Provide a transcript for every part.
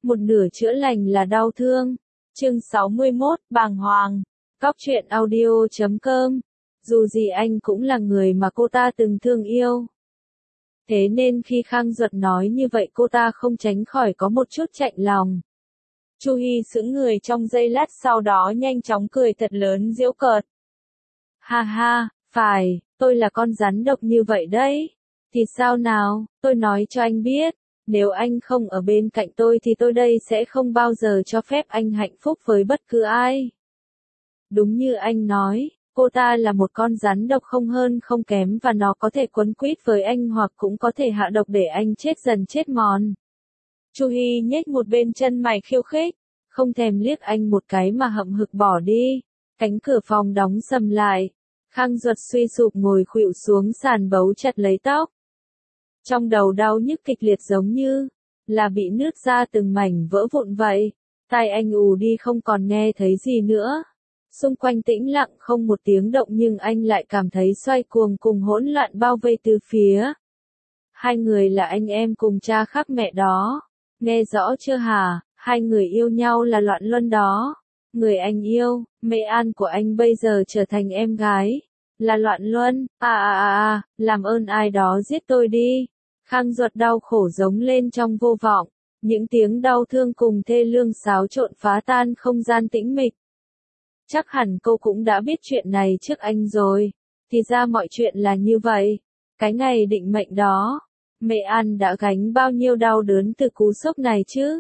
một nửa chữa lành là đau thương. Chương 61, bàng hoàng. Cóc truyện audio.com. Dù gì anh cũng là người mà cô ta từng thương yêu. Thế nên khi Khang Duật nói như vậy cô ta không tránh khỏi có một chút chạnh lòng. Chu Hy sững người trong giây lát sau đó nhanh chóng cười thật lớn giễu cợt. Ha ha, phải, tôi là con rắn độc như vậy đấy. Thì sao nào, tôi nói cho anh biết, nếu anh không ở bên cạnh tôi thì tôi đây sẽ không bao giờ cho phép anh hạnh phúc với bất cứ ai. Đúng như anh nói, cô ta là một con rắn độc không hơn không kém và nó có thể quấn quýt với anh hoặc cũng có thể hạ độc để anh chết dần chết mòn. Chu Hy nhếch một bên chân mày khiêu khích, không thèm liếc anh một cái mà hậm hực bỏ đi. Cánh cửa phòng đóng sầm lại. Khang Duật suy sụp ngồi khuỵu xuống sàn bấu chặt lấy tóc. Trong đầu đau nhức kịch liệt giống như là bị nứt ra từng mảnh vỡ vụn vậy. Tai anh ù đi không còn nghe thấy gì nữa. Xung quanh tĩnh lặng không một tiếng động nhưng anh lại cảm thấy xoay cuồng cùng hỗn loạn bao vây từ phía. Hai người là anh em cùng cha khác mẹ đó. Nghe rõ chưa hả? Hai người yêu nhau là Loạn Luân đó. Người anh yêu, Mẹ An của anh bây giờ trở thành em gái. Là Loạn Luân, làm ơn ai đó giết tôi đi. Khang Duật đau khổ giống lên trong vô vọng. Những tiếng đau thương cùng thê lương xáo trộn phá tan không gian tĩnh mịch. Chắc hẳn cô cũng đã biết chuyện này trước anh rồi. Thì ra mọi chuyện là như vậy. Cái ngày định mệnh đó, Mẹ An đã gánh bao nhiêu đau đớn từ cú sốc này chứ?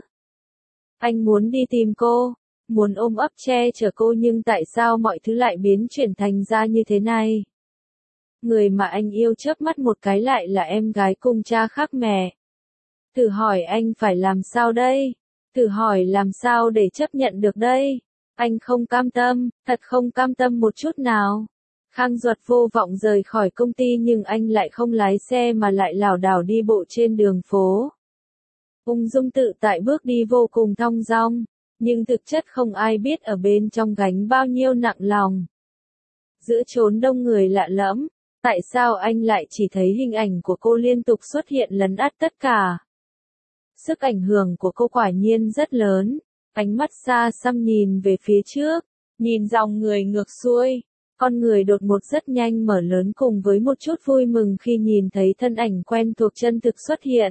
Anh muốn đi tìm cô, muốn ôm ấp che chở cô nhưng tại sao mọi thứ lại biến chuyển thành ra như thế này? Người mà anh yêu chớp mắt một cái lại là em gái cùng cha khác mẹ. Thử hỏi anh phải làm sao đây? Thử hỏi làm sao để chấp nhận được đây? Anh không cam tâm, thật không cam tâm một chút nào. Khang Duật vô vọng rời khỏi công ty nhưng anh lại không lái xe mà lại lảo đảo đi bộ trên đường phố. Ung dung tự tại bước đi vô cùng thong dong, nhưng thực chất không ai biết ở bên trong gánh bao nhiêu nặng lòng. Giữa chốn đông người lạ lẫm, tại sao anh lại chỉ thấy hình ảnh của cô liên tục xuất hiện lấn át tất cả? Sức ảnh hưởng của cô quả nhiên rất lớn. Ánh mắt xa xăm nhìn về phía trước, nhìn dòng người ngược xuôi, con người đột ngột rất nhanh mở lớn cùng với một chút vui mừng khi nhìn thấy thân ảnh quen thuộc chân thực xuất hiện.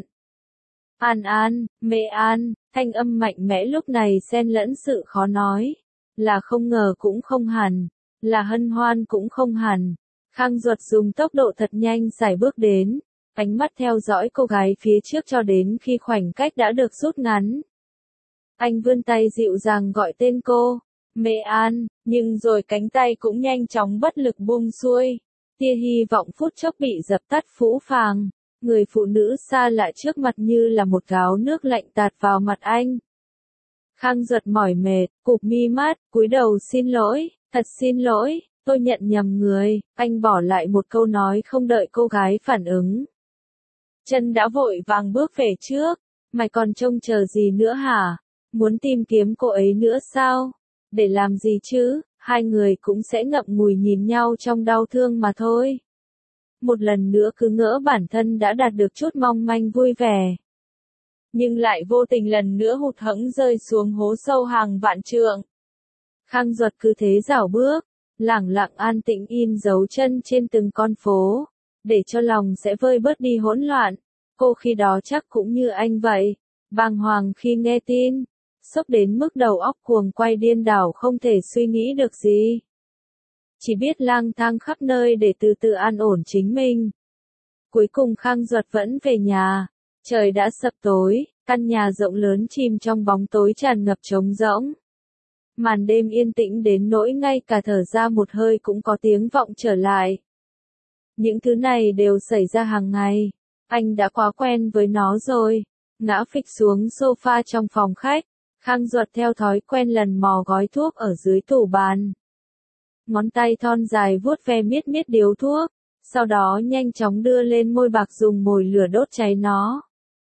An An, Mẹ An, thanh âm mạnh mẽ lúc này xen lẫn sự khó nói, là không ngờ cũng không hẳn, là hân hoan cũng không hẳn. Khang Duật dùng tốc độ thật nhanh sải bước đến, ánh mắt theo dõi cô gái phía trước cho đến khi khoảnh cách đã được rút ngắn. Anh vươn tay dịu dàng gọi tên cô, Mẹ An, nhưng rồi cánh tay cũng nhanh chóng bất lực buông xuôi. Tia hy vọng phút chốc bị dập tắt phũ phàng. Người phụ nữ xa lạ trước mặt như là một gáo nước lạnh tạt vào mặt anh. Khang Duật mỏi mệt, cụp mi mắt, cúi đầu xin lỗi, thật xin lỗi, tôi nhận nhầm người. Anh bỏ lại một câu nói không đợi cô gái phản ứng. Chân đã vội vàng bước về trước, mày còn trông chờ gì nữa hả? Muốn tìm kiếm cô ấy nữa sao? Để làm gì chứ? Hai người cũng sẽ ngậm ngùi nhìn nhau trong đau thương mà thôi. Một lần nữa cứ ngỡ bản thân đã đạt được chút mong manh vui vẻ. Nhưng lại vô tình lần nữa hụt hẫng rơi xuống hố sâu hàng vạn trượng. Khang Duật cứ thế dảo bước, lẳng lặng an tĩnh in dấu chân trên từng con phố, để cho lòng sẽ vơi bớt đi hỗn loạn. Cô khi đó chắc cũng như anh vậy, bàng hoàng khi nghe tin, sốc đến mức đầu óc cuồng quay điên đảo không thể suy nghĩ được gì. Chỉ biết lang thang khắp nơi để từ từ an ổn chính mình. Cuối cùng Khang Duật vẫn về nhà, trời đã sập tối, căn nhà rộng lớn chìm trong bóng tối tràn ngập trống rỗng. Màn đêm yên tĩnh đến nỗi ngay cả thở ra một hơi cũng có tiếng vọng trở lại. Những thứ này đều xảy ra hàng ngày, anh đã quá quen với nó rồi. Ngã phịch xuống sofa trong phòng khách, Khang Duật theo thói quen lần mò gói thuốc ở dưới tủ bàn. Ngón tay thon dài vuốt ve miết miết điếu thuốc, sau đó nhanh chóng đưa lên môi bạc dùng mồi lửa đốt cháy nó.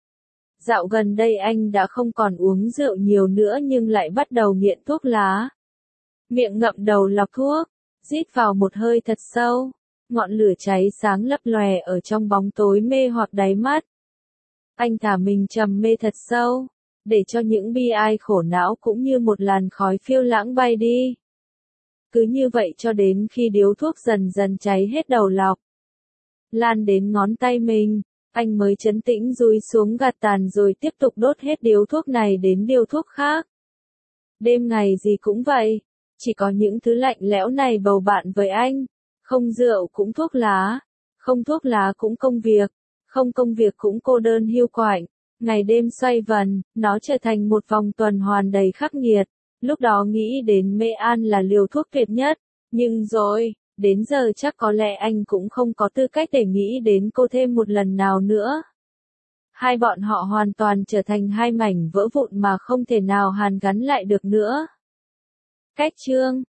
Dạo gần đây anh đã không còn uống rượu nhiều nữa nhưng lại bắt đầu nghiện thuốc lá. Miệng ngậm đầu lọc thuốc, rít vào một hơi thật sâu, ngọn lửa cháy sáng lấp lòe ở trong bóng tối mê hoặc đáy mắt. Anh thả mình trầm mê thật sâu, để cho những bi ai khổ não cũng như một làn khói phiêu lãng bay đi. Cứ như vậy cho đến khi điếu thuốc dần dần cháy hết đầu lọc, lan đến ngón tay mình, anh mới trấn tĩnh dúi xuống gạt tàn rồi tiếp tục đốt hết điếu thuốc này đến điếu thuốc khác. Đêm ngày gì cũng vậy, chỉ có những thứ lạnh lẽo này bầu bạn với anh, không rượu cũng thuốc lá, không thuốc lá cũng công việc, không công việc cũng cô đơn hiu quạnh, ngày đêm xoay vần, nó trở thành một vòng tuần hoàn đầy khắc nghiệt. Lúc đó nghĩ đến Mê An là liều thuốc tuyệt nhất, nhưng rồi, đến giờ chắc có lẽ anh cũng không có tư cách để nghĩ đến cô thêm một lần nào nữa. Hai bọn họ hoàn toàn trở thành hai mảnh vỡ vụn mà không thể nào hàn gắn lại được nữa. Cách chương